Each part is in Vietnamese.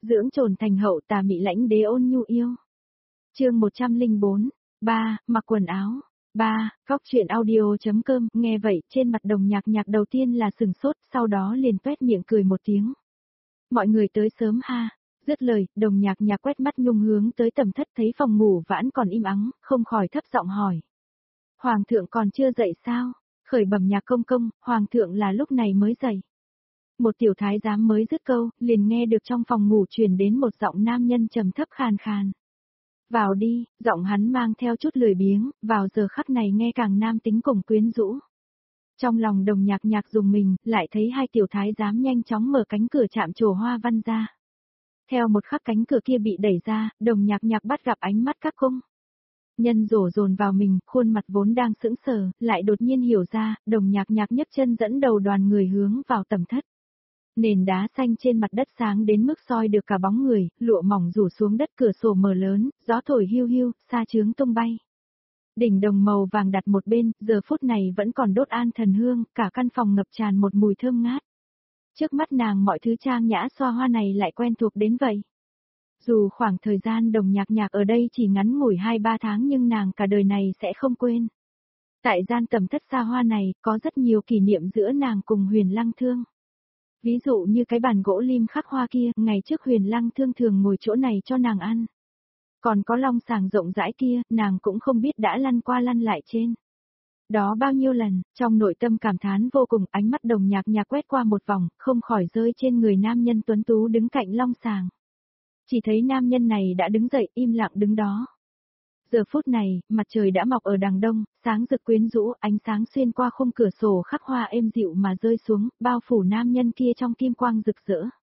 dưỡng trồn thành hậu tà mị lãnh đế ôn nhu yêu. Chương 104, 3, mặc quần áo. 3, Góc truyện audio.com, nghe vậy, trên mặt Đồng Nhạc Nhạc đầu tiên là sừng sốt, sau đó liền toét miệng cười một tiếng. Mọi người tới sớm ha. Dứt lời, Đồng Nhạc Nhạc quét mắt nhung hướng tới tầm thất thấy phòng ngủ vãn còn im ắng, không khỏi thấp giọng hỏi. Hoàng thượng còn chưa dậy sao? Khởi bẩm Nhạc công công, Hoàng thượng là lúc này mới dậy. Một tiểu thái giám mới dứt câu, liền nghe được trong phòng ngủ truyền đến một giọng nam nhân trầm thấp khàn khàn. Vào đi, giọng hắn mang theo chút lười biếng, vào giờ khắc này nghe càng nam tính cùng quyến rũ. Trong lòng Đồng Nhạc Nhạc dùng mình, lại thấy hai tiểu thái giám nhanh chóng mở cánh cửa chạm trổ hoa văn ra. Theo một khắc cánh cửa kia bị đẩy ra, Đồng Nhạc Nhạc bắt gặp ánh mắt các cung nhân rổ dồn vào mình, khuôn mặt vốn đang sững sờ, lại đột nhiên hiểu ra, Đồng Nhạc Nhạc nhấc chân dẫn đầu đoàn người hướng vào tầm thất. Nền đá xanh trên mặt đất sáng đến mức soi được cả bóng người, lụa mỏng rủ xuống đất, cửa sổ mở lớn, gió thổi hiu hiu, sa chướng tung bay. Đỉnh đồng màu vàng đặt một bên, giờ phút này vẫn còn đốt an thần hương, cả căn phòng ngập tràn một mùi thơm ngát. Trước mắt nàng mọi thứ trang nhã xoa hoa này lại quen thuộc đến vậy. Dù khoảng thời gian Đồng Nhạc Nhạc ở đây chỉ ngắn ngủi 2-3 tháng nhưng nàng cả đời này sẽ không quên. Tại gian tầm thất xa hoa này, có rất nhiều kỷ niệm giữa nàng cùng Huyền Lăng Thương. Ví dụ như cái bàn gỗ lim khắc hoa kia, ngày trước Huyền Lăng Thương thường ngồi chỗ này cho nàng ăn. Còn có long sàng rộng rãi kia, nàng cũng không biết đã lăn qua lăn lại trên. Đó bao nhiêu lần, trong nội tâm cảm thán vô cùng, ánh mắt Đồng Nhạc Nhạc quét qua một vòng, không khỏi rơi trên người nam nhân tuấn tú đứng cạnh long sàng. Chỉ thấy nam nhân này đã đứng dậy, im lặng đứng đó. Giờ phút này, mặt trời đã mọc ở đằng đông, sáng rực quyến rũ, ánh sáng xuyên qua khung cửa sổ khắc hoa êm dịu mà rơi xuống, bao phủ nam nhân kia trong kim quang rực rỡ.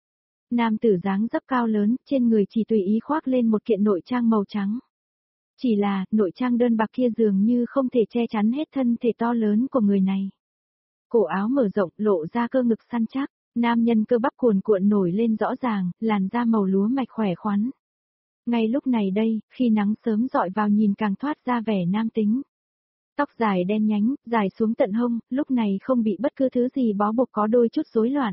Nam tử dáng dấp cao lớn, trên người chỉ tùy ý khoác lên một kiện nội trang màu trắng. Chỉ là, nội trang đơn bạc kia dường như không thể che chắn hết thân thể to lớn của người này. Cổ áo mở rộng, lộ ra cơ ngực săn chắc, nam nhân cơ bắp cuồn cuộn nổi lên rõ ràng, làn da màu lúa mạch khỏe khoắn. Ngay lúc này đây, khi nắng sớm dọi vào nhìn càng thoát ra vẻ nam tính. Tóc dài đen nhánh, dài xuống tận hông, lúc này không bị bất cứ thứ gì bó buộc, có đôi chút rối loạn.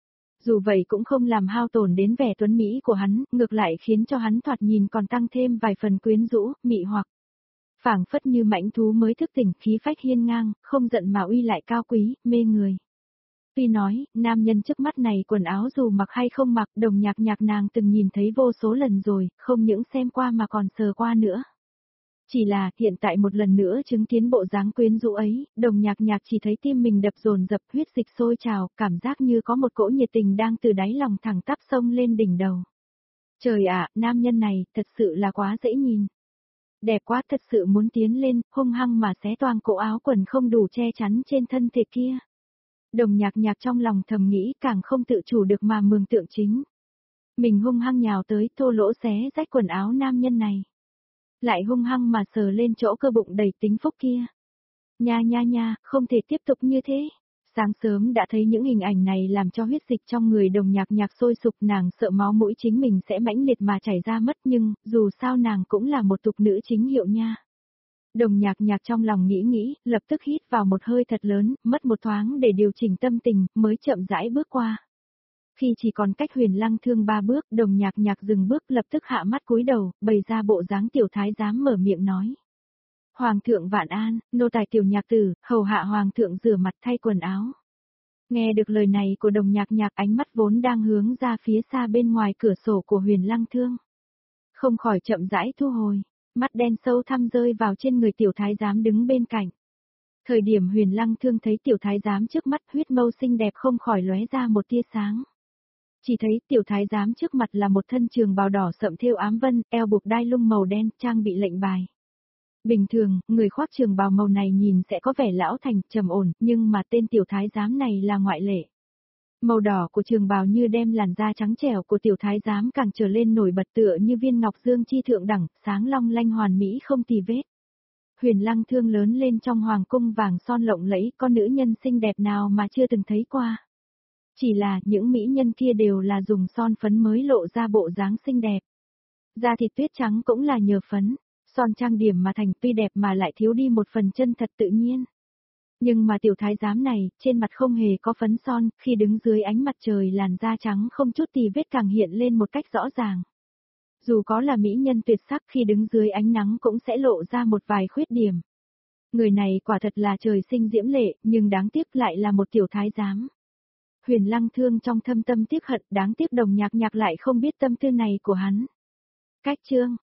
Dù vậy cũng không làm hao tổn đến vẻ tuấn mỹ của hắn, ngược lại khiến cho hắn thoạt nhìn còn tăng thêm vài phần quyến rũ, mị hoặc. Phảng phất như mãnh thú mới thức tỉnh, khí phách hiên ngang, không giận mà uy lại cao quý, mê người. Tuy nói, nam nhân trước mắt này quần áo dù mặc hay không mặc, Đồng Nhạc Nhạc nàng từng nhìn thấy vô số lần rồi, không những xem qua mà còn sờ qua nữa. Chỉ là, hiện tại một lần nữa chứng kiến bộ dáng quyến rũ ấy, Đồng Nhạc Nhạc chỉ thấy tim mình đập dồn dập, huyết dịch sôi trào, cảm giác như có một cỗ nhiệt tình đang từ đáy lòng thẳng tắp sông lên đỉnh đầu. Trời ạ, nam nhân này, thật sự là quá dễ nhìn. Đẹp quá, thật sự muốn tiến lên, hung hăng mà xé toang cổ áo quần không đủ che chắn trên thân thể kia. Đồng Nhạc Nhạc trong lòng thầm nghĩ, càng không tự chủ được mà mường tượng chính. Mình hung hăng nhào tới, thô lỗ xé rách quần áo nam nhân này. Lại hung hăng mà sờ lên chỗ cơ bụng đầy tính phúc kia. Nha, không thể tiếp tục như thế. Sáng sớm đã thấy những hình ảnh này làm cho huyết dịch trong người Đồng Nhạc Nhạc sôi sục, nàng sợ máu mũi chính mình sẽ mãnh liệt mà chảy ra mất, nhưng, dù sao nàng cũng là một tục nữ chính hiệu nha. Đồng Nhạc Nhạc trong lòng nghĩ, lập tức hít vào một hơi thật lớn, mất một thoáng để điều chỉnh tâm tình, mới chậm rãi bước qua. Khi chỉ còn cách Huyền Lăng Thương 3 bước, Đồng Nhạc Nhạc dừng bước, lập tức hạ mắt cúi đầu, bày ra bộ dáng tiểu thái giám mở miệng nói. Hoàng thượng vạn an, nô tài tiểu nhạc tử, hầu hạ hoàng thượng rửa mặt thay quần áo. Nghe được lời này của Đồng Nhạc Nhạc, ánh mắt vốn đang hướng ra phía xa bên ngoài cửa sổ của Huyền Lăng Thương. Không khỏi chậm rãi thu hồi, mắt đen sâu thăm rơi vào trên người tiểu thái giám đứng bên cạnh. Thời điểm Huyền Lăng Thương thấy tiểu thái giám trước mắt, huyết mâu xinh đẹp không khỏi lóe ra một tia sáng. Chỉ thấy tiểu thái giám trước mặt là một thân trường bào đỏ sậm thêu ám vân, eo buộc đai lưng màu đen, trang bị lệnh bài. Bình thường, người khoác trường bào màu này nhìn sẽ có vẻ lão thành, trầm ổn, nhưng mà tên tiểu thái giám này là ngoại lệ. Màu đỏ của trường bào như đem làn da trắng trẻo của tiểu thái giám càng trở lên nổi bật, tựa như viên ngọc dương chi thượng đẳng, sáng long lanh hoàn mỹ không tì vết. Huyền Lăng Thương lớn lên trong hoàng cung vàng son lộng lẫy, con nữ nhân xinh đẹp nào mà chưa từng thấy qua. Chỉ là, những mỹ nhân kia đều là dùng son phấn mới lộ ra bộ dáng xinh đẹp. Da thịt tuyết trắng cũng là nhờ phấn, son trang điểm mà thành, tuy đẹp mà lại thiếu đi một phần chân thật tự nhiên. Nhưng mà tiểu thái giám này, trên mặt không hề có phấn son, khi đứng dưới ánh mặt trời làn da trắng không chút tì vết càng hiện lên một cách rõ ràng. Dù có là mỹ nhân tuyệt sắc khi đứng dưới ánh nắng cũng sẽ lộ ra một vài khuyết điểm. Người này quả thật là trời sinh diễm lệ, nhưng đáng tiếc lại là một tiểu thái giám. Huyền Lăng Thương trong thâm tâm tiếc hận, đáng tiếc Đồng Nhạc Nhạc lại không biết tâm tư này của hắn. Cách chương